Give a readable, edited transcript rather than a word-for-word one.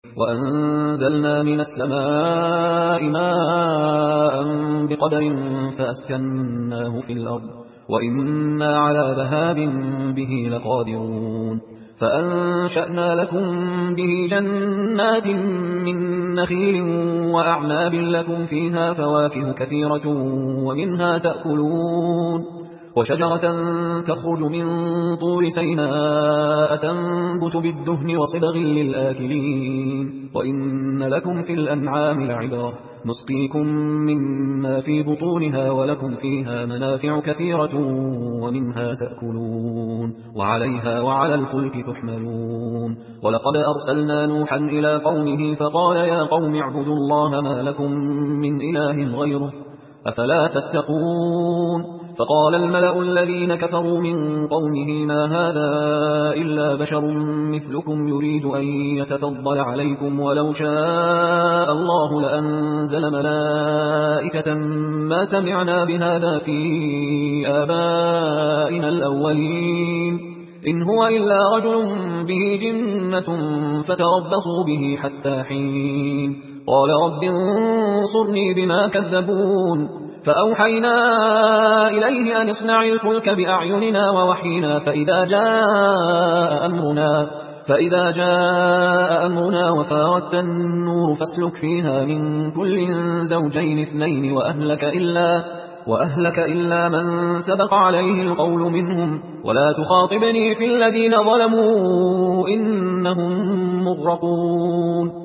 وأنزلنا من السماء ماء بقدر فأسكناه في الأرض وإنا على ذهاب به لقادرون فأنشأنا لكم به جنات من نخيل وأعناب لكم فيها فواكه كثيرة ومنها تأكلون وشجرة تخرج من طور سيناء تنبت بالدهن وصبغ للآكلين وإن لكم في الأنعام لعبرة نسقيكم مما في بطونها ولكم فيها منافع كثيرة ومنها تأكلون وعليها وعلى الفلك تحملون ولقد أرسلنا نوحا إلى قومه فقال يا قوم اعبدوا الله ما لكم من إله غيره أفلا تتقون فقال الملأ الذين كفروا من قومه ما هذا إلا بشر مثلكم يريد أن يتفضل عليكم ولو شاء الله لأنزل ملائكة ما سمعنا بهذا في آبائنا الأولين إن هو إلا رجل به جنة فتربصوا به حتى حين قال رب انصرني بما كذبون فأوحينا إليه أن اصنع الفلك بأعيننا ووحينا فإذا جاء أمرنا وفارت النور فاسلك فيها من كل زوجين اثنين وأهلك إلا من سبق عليه القول منهم ولا تخاطبني في الذين ظلموا إنهم مغرقون